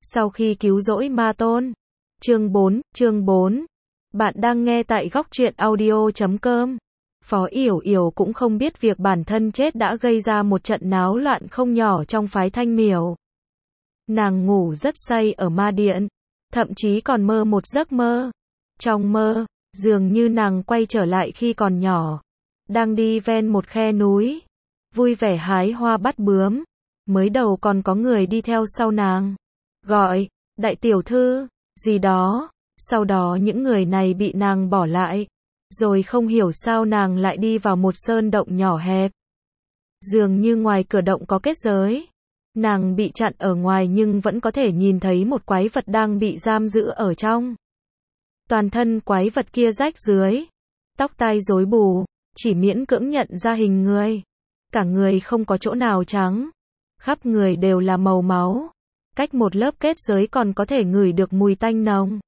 Sau khi cứu rỗi ma tôn. Chương 4. Bạn đang nghe tại góc truyện audio.com. Phó Yểu Yểu cũng không biết việc bản thân chết đã gây ra một trận náo loạn không nhỏ trong phái Thanh Miểu. Nàng ngủ rất say ở ma điện, thậm chí còn mơ một giấc mơ. Trong mơ, dường như nàng quay trở lại khi còn nhỏ, đang đi ven một khe núi, vui vẻ hái hoa bắt bướm. Mới đầu còn có người đi theo sau nàng, gọi, đại tiểu thư, gì đó. Sau đó những người này bị nàng bỏ lại, rồi không hiểu sao nàng lại đi vào một sơn động nhỏ hẹp. Dường như ngoài cửa động có kết giới. Nàng bị chặn ở ngoài nhưng vẫn có thể nhìn thấy một quái vật đang bị giam giữ ở trong. Toàn thân quái vật kia rách rưới, tóc tai rối bù, chỉ miễn cưỡng nhận ra hình người. Cả người không có chỗ nào trắng, khắp người đều là màu máu. Cách một lớp kết giới còn có thể ngửi được mùi tanh nồng.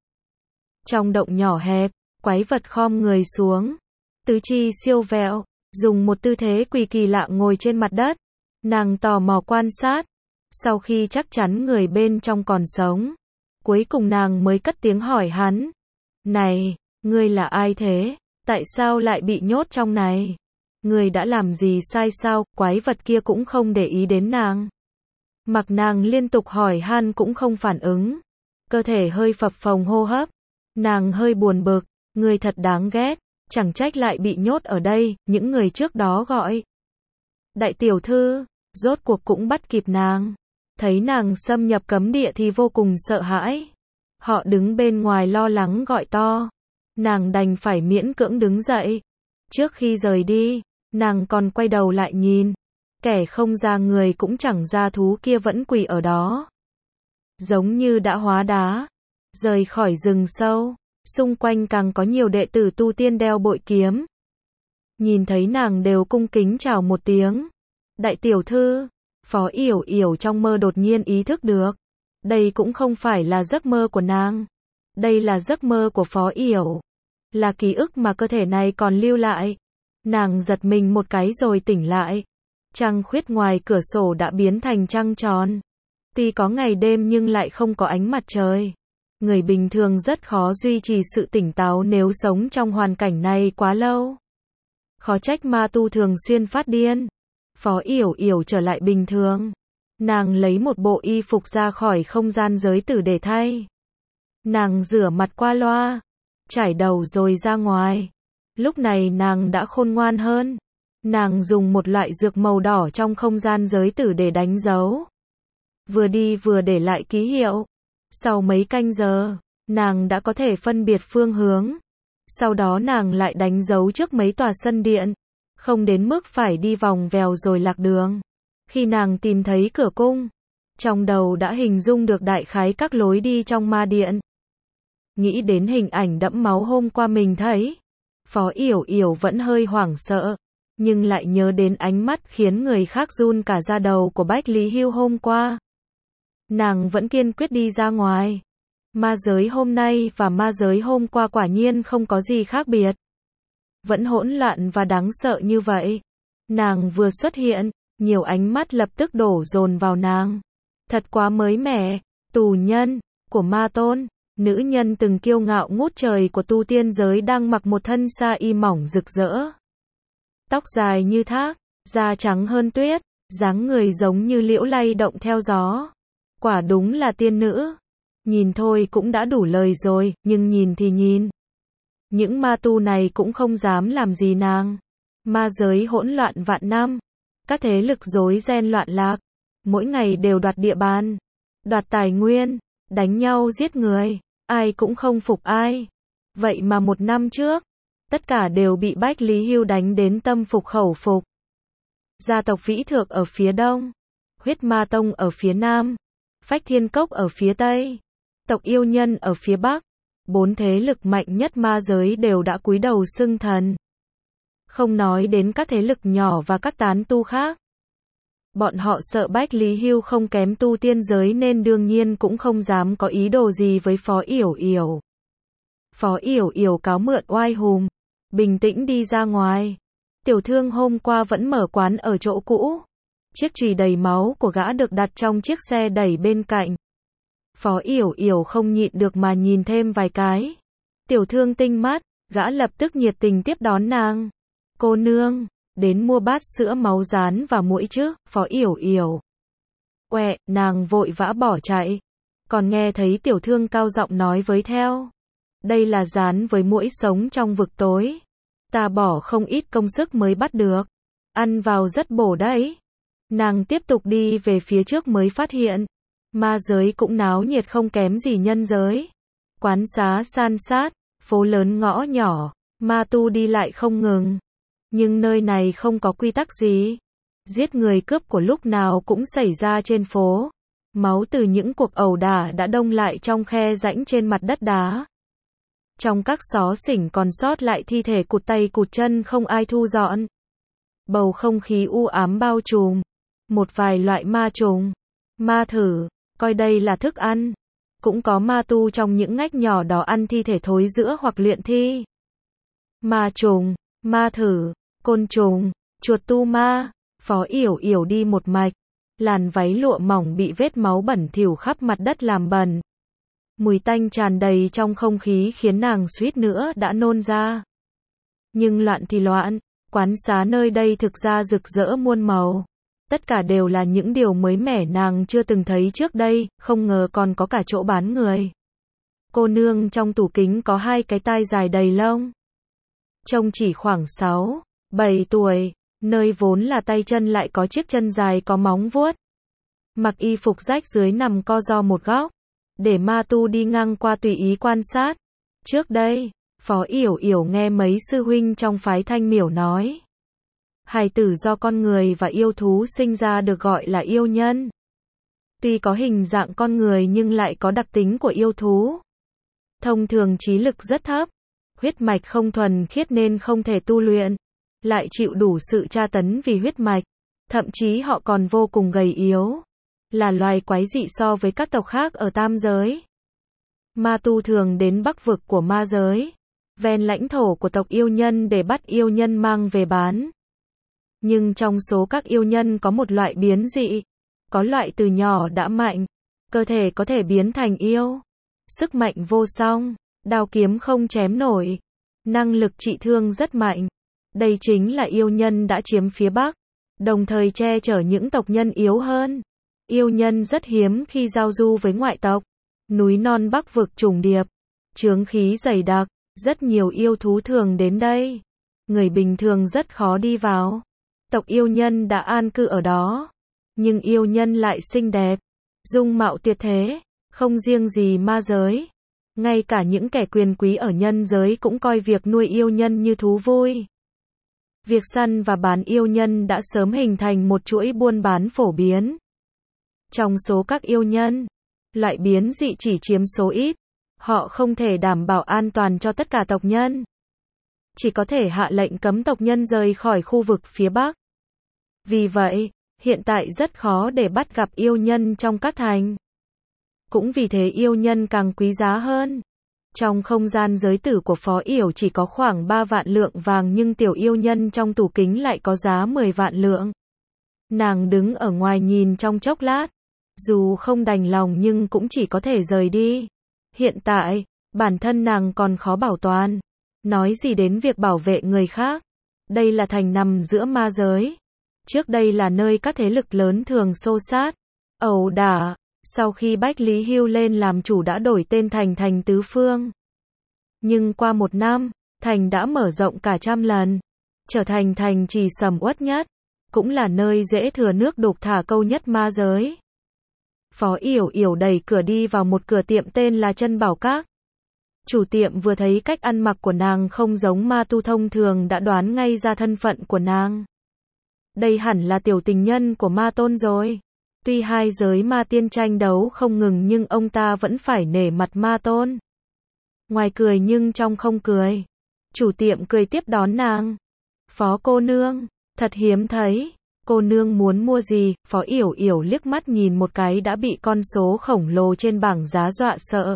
Trong động nhỏ hẹp, quái vật khom người xuống, tứ chi siêu vẹo, dùng một tư thế quỳ kỳ lạ ngồi trên mặt đất. Nàng tò mò quan sát. Sau khi chắc chắn người bên trong còn sống, cuối cùng nàng mới cất tiếng hỏi hắn. Này, ngươi là ai thế? Tại sao lại bị nhốt trong này? Ngươi đã làm gì sai sao? Quái vật kia cũng không để ý đến nàng. Mặc nàng liên tục hỏi han cũng không phản ứng. Cơ thể hơi phập phồng hô hấp. Nàng hơi buồn bực. Ngươi thật đáng ghét. Chẳng trách lại bị nhốt ở đây. Những người trước đó gọi đại tiểu thư, rốt cuộc cũng bắt kịp nàng. Thấy nàng xâm nhập cấm địa thì vô cùng sợ hãi. Họ đứng bên ngoài lo lắng gọi to. Nàng đành phải miễn cưỡng đứng dậy. Trước khi rời đi, nàng còn quay đầu lại nhìn. Kẻ không ra người cũng chẳng ra thú kia vẫn quỳ ở đó, giống như đã hóa đá. Rời khỏi rừng sâu, xung quanh càng có nhiều đệ tử tu tiên đeo bội kiếm. Nhìn thấy nàng đều cung kính chào một tiếng. Đại tiểu thư. Phó Yểu Yểu trong mơ đột nhiên ý thức được. Đây cũng không phải là giấc mơ của nàng. Đây là giấc mơ của Phó Yểu. Là ký ức mà cơ thể này còn lưu lại. Nàng giật mình một cái rồi tỉnh lại. Trăng khuyết ngoài cửa sổ đã biến thành trăng tròn. Tuy có ngày đêm nhưng lại không có ánh mặt trời. Người bình thường rất khó duy trì sự tỉnh táo nếu sống trong hoàn cảnh này quá lâu. Khó trách ma tu thường xuyên phát điên. Phó Yểu Yểu trở lại bình thường. Nàng lấy một bộ y phục ra khỏi không gian giới tử để thay. Nàng rửa mặt qua loa, chải đầu rồi ra ngoài. Lúc này nàng đã khôn ngoan hơn. Nàng dùng một loại dược màu đỏ trong không gian giới tử để đánh dấu. Vừa đi vừa để lại ký hiệu. Sau mấy canh giờ, nàng đã có thể phân biệt phương hướng. Sau đó nàng lại đánh dấu trước mấy tòa sân điện. Không đến mức phải đi vòng vèo rồi lạc đường. Khi nàng tìm thấy cửa cung, trong đầu đã hình dung được đại khái các lối đi trong ma điện. Nghĩ đến hình ảnh đẫm máu hôm qua mình thấy, Phó Yểu Yểu vẫn hơi hoảng sợ, nhưng lại nhớ đến ánh mắt khiến người khác run cả da đầu của Bách Lý Hưu hôm qua. Nàng vẫn kiên quyết đi ra ngoài. Ma giới hôm nay và ma giới hôm qua quả nhiên không có gì khác biệt. Vẫn hỗn loạn và đáng sợ như vậy. Nàng vừa xuất hiện, nhiều ánh mắt lập tức đổ dồn vào nàng. Thật quá mới mẻ. Tù nhân của ma tôn, nữ nhân từng kiêu ngạo ngút trời của tu tiên giới đang mặc một thân sa y mỏng rực rỡ. Tóc dài như thác, da trắng hơn tuyết, dáng người giống như liễu lay động theo gió. Quả đúng là tiên nữ. Nhìn thôi cũng đã đủ lời rồi, nhưng nhìn thì nhìn. Những ma tu này cũng không dám làm gì nàng. Ma giới hỗn loạn vạn năm. Các thế lực rối ren loạn lạc. Mỗi ngày đều đoạt địa bàn, đoạt tài nguyên, đánh nhau giết người. Ai cũng không phục ai. Vậy mà một năm trước, tất cả đều bị Bách Lý Hưu đánh đến tâm phục khẩu phục. Gia tộc Vĩ Thượng ở phía đông, Huyết Ma Tông ở phía nam, Phách Thiên Cốc ở phía tây, tộc Yêu Nhân ở phía bắc. 4 thế lực mạnh nhất ma giới đều đã cúi đầu xưng thần. Không nói đến các thế lực nhỏ và các tán tu khác. Bọn họ sợ Bách Lý Hưu không kém tu tiên giới nên đương nhiên cũng không dám có ý đồ gì với Phó Yểu Yểu. Phó Yểu Yểu cáo mượn oai hùm, bình tĩnh đi ra ngoài. Tiểu thương hôm qua vẫn mở quán ở chỗ cũ. Chiếc chùy đầy máu của gã được đặt trong chiếc xe đẩy bên cạnh. Phó Yểu Yểu không nhịn được mà nhìn thêm vài cái. Tiểu thương tinh mắt, gã lập tức nhiệt tình tiếp đón nàng. Cô nương, đến mua bát sữa máu rán và muỗi chứ, Phó Yểu Yểu. Quẹ, nàng vội vã bỏ chạy. Còn nghe thấy tiểu thương cao giọng nói với theo. Đây là rán với muỗi sống trong vực tối. Ta bỏ không ít công sức mới bắt được. Ăn vào rất bổ đấy. Nàng tiếp tục đi về phía trước mới phát hiện. Ma giới cũng náo nhiệt không kém gì nhân giới. Quán xá san sát, phố lớn ngõ nhỏ, ma tu đi lại không ngừng. Nhưng nơi này không có quy tắc gì. Giết người cướp của lúc nào cũng xảy ra trên phố. Máu từ những cuộc ẩu đả đã đông lại trong khe rãnh trên mặt đất đá. Trong các xó xỉnh còn sót lại thi thể cụt tay cụt chân không ai thu dọn. Bầu không khí u ám bao trùm. Một vài loại ma trùng, ma thử, coi đây là thức ăn. Cũng có ma tu trong những ngách nhỏ đó ăn thi thể thối rữa hoặc luyện thi. Ma trùng, ma thử, côn trùng, chuột tu ma. Phó Yểu Yểu đi một mạch. Làn váy lụa mỏng bị vết máu bẩn thỉu khắp mặt đất làm bẩn. Mùi tanh tràn đầy trong không khí khiến nàng suýt nữa đã nôn ra. Nhưng loạn thì loạn, quán xá nơi đây thực ra rực rỡ muôn màu. Tất cả đều là những điều mới mẻ nàng chưa từng thấy trước đây, không ngờ còn có cả chỗ bán người. Cô nương trong tủ kính có 2 cái tai dài đầy lông. Trông chỉ khoảng 6, 7 tuổi, nơi vốn là tay chân lại có chiếc chân dài có móng vuốt. Mặc y phục rách dưới nằm co ro một góc, để ma tu đi ngang qua tùy ý quan sát. Trước đây, Phó Yểu Yểu nghe mấy sư huynh trong phái Thanh Miểu nói. Hài tử do con người và yêu thú sinh ra được gọi là yêu nhân. Tuy có hình dạng con người nhưng lại có đặc tính của yêu thú. Thông thường trí lực rất thấp, huyết mạch không thuần khiết nên không thể tu luyện, lại chịu đủ sự tra tấn vì huyết mạch, thậm chí họ còn vô cùng gầy yếu, là loài quái dị so với các tộc khác ở tam giới. Ma tu thường đến bắc vực của ma giới, ven lãnh thổ của tộc yêu nhân để bắt yêu nhân mang về bán. Nhưng trong số các yêu nhân có một loại biến dị, có loại từ nhỏ đã mạnh, cơ thể có thể biến thành yêu, sức mạnh vô song, đao kiếm không chém nổi, năng lực trị thương rất mạnh. Đây chính là yêu nhân đã chiếm phía Bắc, đồng thời che chở những tộc nhân yếu hơn. Yêu nhân rất hiếm khi giao du với ngoại tộc. Núi non Bắc vực trùng điệp, chướng khí dày đặc, rất nhiều yêu thú thường đến đây. Người bình thường rất khó đi vào. Tộc yêu nhân đã an cư ở đó, nhưng yêu nhân lại xinh đẹp, dung mạo tuyệt thế, không riêng gì ma giới. Ngay cả những kẻ quyền quý ở nhân giới cũng coi việc nuôi yêu nhân như thú vui. Việc săn và bán yêu nhân đã sớm hình thành một chuỗi buôn bán phổ biến. Trong số các yêu nhân, loại biến dị chỉ chiếm số ít. Họ không thể đảm bảo an toàn cho tất cả tộc nhân. Chỉ có thể hạ lệnh cấm tộc nhân rời khỏi khu vực phía Bắc. Vì vậy, hiện tại rất khó để bắt gặp yêu nhân trong các thành. Cũng vì thế yêu nhân càng quý giá hơn. Trong không gian giới tử của Phó Yểu chỉ có khoảng 3 vạn lượng vàng nhưng tiểu yêu nhân trong tủ kính lại có giá 10 vạn lượng. Nàng đứng ở ngoài nhìn trong chốc lát. Dù không đành lòng nhưng cũng chỉ có thể rời đi. Hiện tại, bản thân nàng còn khó bảo toàn. Nói gì đến việc bảo vệ người khác. Đây là thành nằm giữa ma giới. Trước đây là nơi các thế lực lớn thường xô sát, ẩu đả. Sau khi Bách Lý Hưu lên làm chủ đã đổi tên thành Thành Tứ Phương. Nhưng qua 1 năm, thành đã mở rộng cả trăm lần, trở thành thành trì sầm uất nhất, cũng là nơi dễ thừa nước đục thả câu nhất ma giới. Phó Yểu Yểu đẩy cửa đi vào một cửa tiệm tên là Chân Bảo Các. Chủ tiệm vừa thấy cách ăn mặc của nàng không giống ma tu thông thường đã đoán ngay ra thân phận của nàng. Đây hẳn là tiểu tình nhân của ma tôn rồi. Tuy hai giới ma tiên tranh đấu không ngừng nhưng ông ta vẫn phải nể mặt ma tôn. Ngoài cười nhưng trong không cười. Chủ tiệm cười tiếp đón nàng. Phó cô nương, thật hiếm thấy. Cô nương muốn mua gì? Phó Yểu Yểu liếc mắt nhìn một cái đã bị con số khổng lồ trên bảng giá dọa sợ.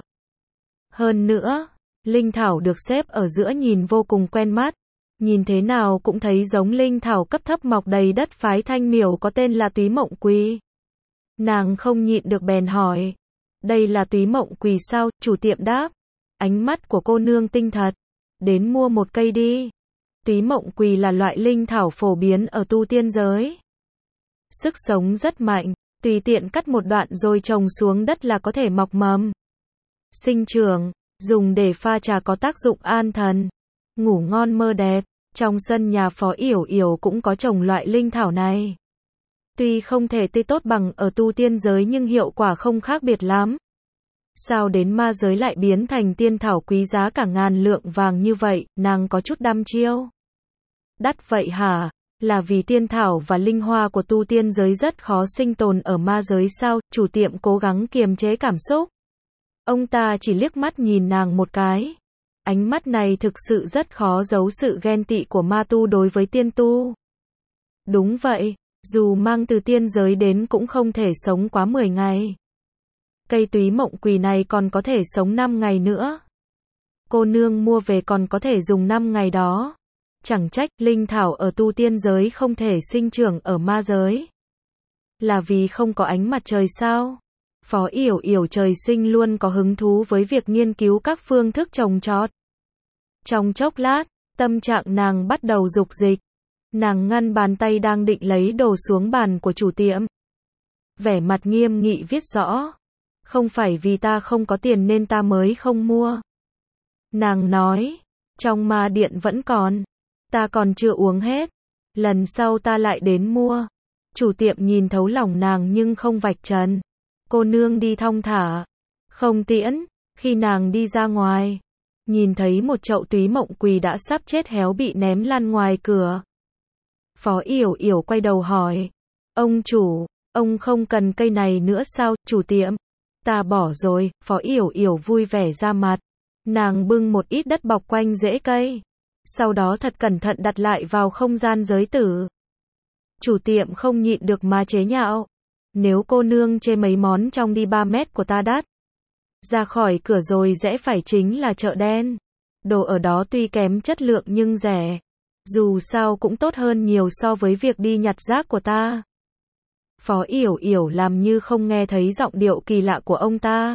Hơn nữa, linh thảo được xếp ở giữa nhìn vô cùng quen mắt. Nhìn thế nào cũng thấy giống linh thảo cấp thấp mọc đầy đất phái Thanh Miểu có tên là Túy Mộng Quỳ. Nàng không nhịn được bèn hỏi. Đây là túy mộng quỳ sao? Chủ tiệm đáp. Ánh mắt của cô nương tinh thật. Đến mua một cây đi. Túy mộng quỳ là loại linh thảo phổ biến ở tu tiên giới. Sức sống rất mạnh, tùy tiện cắt một đoạn rồi trồng xuống đất là có thể mọc mầm. Sinh trưởng, dùng để pha trà có tác dụng an thần, ngủ ngon mơ đẹp. Trong sân nhà Phó Yểu Yểu cũng có trồng loại linh thảo này. Tuy không thể tươi tốt bằng ở tu tiên giới nhưng hiệu quả không khác biệt lắm. Sao đến ma giới lại biến thành tiên thảo quý giá cả ngàn lượng vàng như vậy, nàng có chút đăm chiêu. Đắt vậy hả? Là vì tiên thảo và linh hoa của tu tiên giới rất khó sinh tồn ở ma giới sao? Chủ tiệm cố gắng kiềm chế cảm xúc. Ông ta chỉ liếc mắt nhìn nàng một cái. Ánh mắt này thực sự rất khó giấu sự ghen tị của ma tu đối với tiên tu. Đúng vậy, dù mang từ tiên giới đến cũng không thể sống quá 10 ngày. Cây túy mộng quỳ này còn có thể sống 5 ngày nữa. Cô nương mua về còn có thể dùng 5 ngày đó. Chẳng trách linh thảo ở tu tiên giới không thể sinh trưởng ở ma giới. Là vì không có ánh mặt trời sao? Phó Yểu Yểu trời sinh luôn có hứng thú với việc nghiên cứu các phương thức trồng trọt. Trong chốc lát, tâm trạng nàng bắt đầu dục dịch. Nàng ngăn bàn tay đang định lấy đồ xuống bàn của chủ tiệm. Vẻ mặt nghiêm nghị viết rõ. Không phải vì ta không có tiền nên ta mới không mua. Nàng nói, trong ma điện vẫn còn. Ta còn chưa uống hết. Lần sau ta lại đến mua. Chủ tiệm nhìn thấu lòng nàng nhưng không vạch trần. Cô nương đi thong thả. Không tiễn. Khi nàng đi ra ngoài, nhìn thấy một chậu túy mộng quỳ đã sắp chết héo bị ném lăn ngoài cửa. Phó Yểu Yểu quay đầu hỏi. Ông chủ, ông không cần cây này nữa sao? Chủ tiệm. Ta bỏ rồi. Phó Yểu Yểu vui vẻ ra mặt. Nàng bưng một ít đất bọc quanh rễ cây. Sau đó thật cẩn thận đặt lại vào không gian giới tử. Chủ tiệm không nhịn được mà chế nhạo. Nếu cô nương chê mấy món trong đi 3 mét của ta đắt. Ra khỏi cửa rồi rẽ phải chính là chợ đen. Đồ ở đó tuy kém chất lượng nhưng rẻ. Dù sao cũng tốt hơn nhiều so với việc đi nhặt rác của ta. Phó Yểu Yểu làm như không nghe thấy giọng điệu kỳ lạ của ông ta.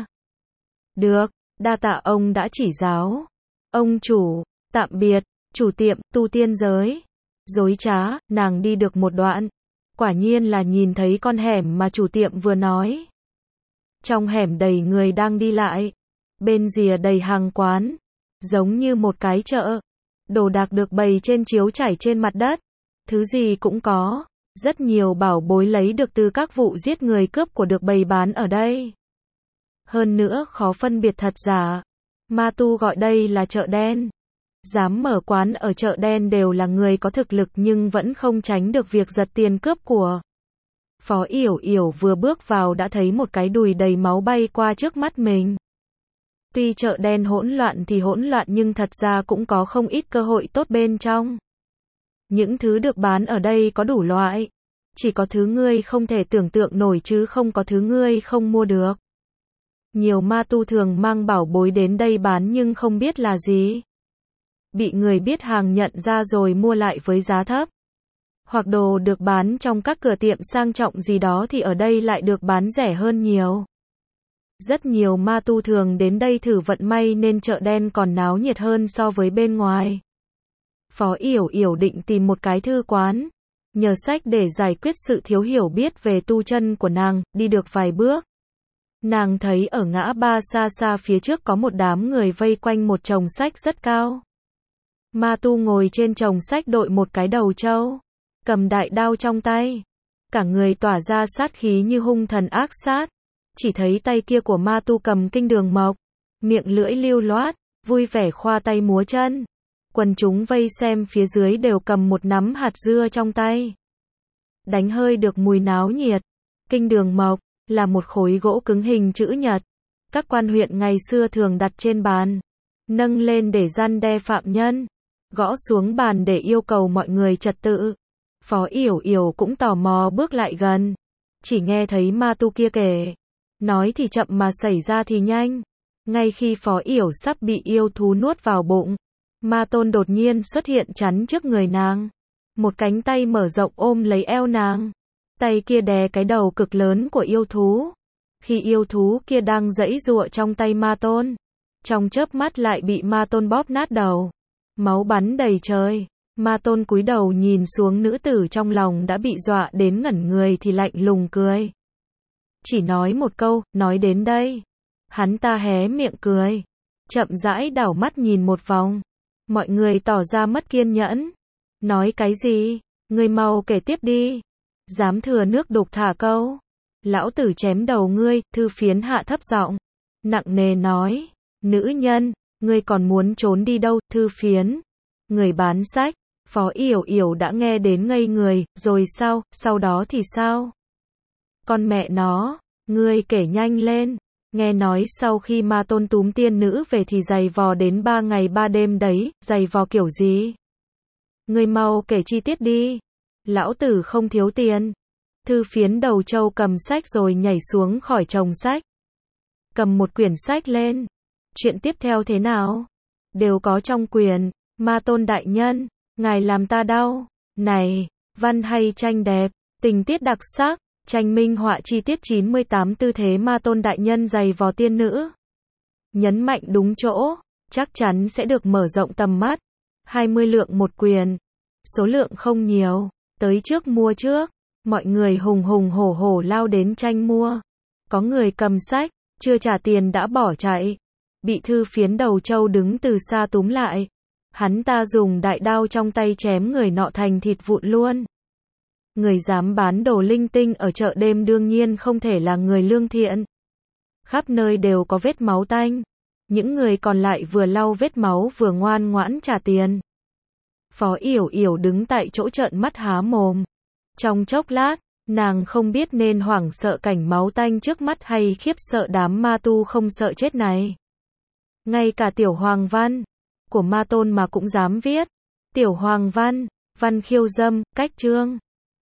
Được, đa tạ ông đã chỉ giáo. Ông chủ, tạm biệt. Chủ tiệm, tu tiên giới. Dối trá, nàng đi được một đoạn. Quả nhiên là nhìn thấy con hẻm mà chủ tiệm vừa nói. Trong hẻm đầy người đang đi lại. Bên rìa đầy hàng quán. Giống như một cái chợ. Đồ đạc được bày trên chiếu trải trên mặt đất. Thứ gì cũng có. Rất nhiều bảo bối lấy được từ các vụ giết người cướp của được bày bán ở đây. Hơn nữa khó phân biệt thật giả. Ma tu gọi đây là chợ đen. Dám mở quán ở chợ đen đều là người có thực lực nhưng vẫn không tránh được việc giật tiền cướp của. Phó Yểu Yểu vừa bước vào đã thấy một cái đùi đầy máu bay qua trước mắt mình. Tuy chợ đen hỗn loạn thì hỗn loạn nhưng thật ra cũng có không ít cơ hội tốt bên trong. Những thứ được bán ở đây có đủ loại. Chỉ có thứ ngươi không thể tưởng tượng nổi chứ không có thứ ngươi không mua được. Nhiều ma tu thường mang bảo bối đến đây bán nhưng không biết là gì. Bị người biết hàng nhận ra rồi mua lại với giá thấp. Hoặc đồ được bán trong các cửa tiệm sang trọng gì đó thì ở đây lại được bán rẻ hơn nhiều. Rất nhiều ma tu thường đến đây thử vận may nên chợ đen còn náo nhiệt hơn so với bên ngoài. Phó Yểu Yểu định tìm một cái thư quán, nhờ sách để giải quyết sự thiếu hiểu biết về tu chân của nàng, đi được vài bước. Nàng thấy ở ngã ba xa xa phía trước có một đám người vây quanh một chồng sách rất cao. Ma tu ngồi trên chồng sách đội một cái đầu trâu, cầm đại đao trong tay. Cả người tỏa ra sát khí như hung thần ác sát. Chỉ thấy tay kia của ma tu cầm kinh đường mộc, miệng lưỡi lưu loát, vui vẻ khoa tay múa chân. Quần chúng vây xem phía dưới đều cầm một nắm hạt dưa trong tay. Đánh hơi được mùi náo nhiệt. Kinh đường mộc là một khối gỗ cứng hình chữ nhật. Các quan huyện ngày xưa thường đặt trên bàn, nâng lên để răn đe phạm nhân, gõ xuống bàn để yêu cầu mọi người trật tự. Phó Yểu Yểu cũng tò mò bước lại gần. Chỉ nghe thấy ma tu kia kể. Nói thì chậm mà xảy ra thì nhanh. Ngay khi Phó Yểu sắp bị yêu thú nuốt vào bụng, ma tôn đột nhiên xuất hiện chắn trước người nàng. Một cánh tay mở rộng ôm lấy eo nàng. Tay kia đè cái đầu cực lớn của yêu thú. Khi yêu thú kia đang giãy giụa trong tay Ma Tôn, trong chớp mắt lại bị Ma Tôn bóp nát đầu. Máu bắn đầy trời. Ma Tôn cúi đầu nhìn xuống nữ tử trong lòng đã bị dọa đến ngẩn người thì lạnh lùng cười. Chỉ nói một câu, nói đến đây. Hắn ta hé miệng cười. Chậm rãi đảo mắt nhìn một vòng. Mọi người tỏ ra mất kiên nhẫn. Nói cái gì? Ngươi mau kể tiếp đi. Dám thừa nước đục thả câu. Lão tử chém đầu ngươi, Thư Phiến hạ thấp giọng, nặng nề nói. Nữ nhân, ngươi còn muốn trốn đi đâu, Thư Phiến? Người bán sách. Phó Yểu Yểu đã nghe đến ngây người, rồi sao, sau đó thì sao? Con mẹ nó, ngươi kể nhanh lên. Nghe nói sau khi Ma Tôn túm tiên nữ về thì giày vò đến 3 ngày 3 đêm đấy, giày vò kiểu gì? Ngươi mau kể chi tiết đi. Lão tử không thiếu tiền. Thư Phiến đầu trâu cầm sách rồi nhảy xuống khỏi chồng sách. Cầm một quyển sách lên. Chuyện tiếp theo thế nào? Đều có trong quyển. Ma Tôn đại nhân, ngài làm ta đau. Này, văn hay tranh đẹp, tình tiết đặc sắc, tranh minh họa chi tiết 98 tư thế Ma Tôn đại nhân giày vò tiên nữ. Nhấn mạnh đúng chỗ, chắc chắn sẽ được mở rộng tầm mắt. 20 lượng một quyển. Số lượng không nhiều, tới trước mua trước. Mọi người hùng hùng hổ hổ lao đến tranh mua. Có người cầm sách, chưa trả tiền đã bỏ chạy. Bị Thư Phiến đầu trâu đứng từ xa túm lại. Hắn ta dùng đại đao trong tay chém người nọ thành thịt vụn luôn. Người dám bán đồ linh tinh ở chợ đêm đương nhiên không thể là người lương thiện. Khắp nơi đều có vết máu tanh. Những người còn lại vừa lau vết máu vừa ngoan ngoãn trả tiền. Phó Yểu Yểu đứng tại chỗ trợn mắt há mồm. Trong chốc lát, nàng không biết nên hoảng sợ cảnh máu tanh trước mắt hay khiếp sợ đám ma tu không sợ chết này. Ngay cả tiểu hoàng văn của Ma Tôn mà cũng dám viết. Tiểu hoàng văn, văn khiêu dâm, cách chương.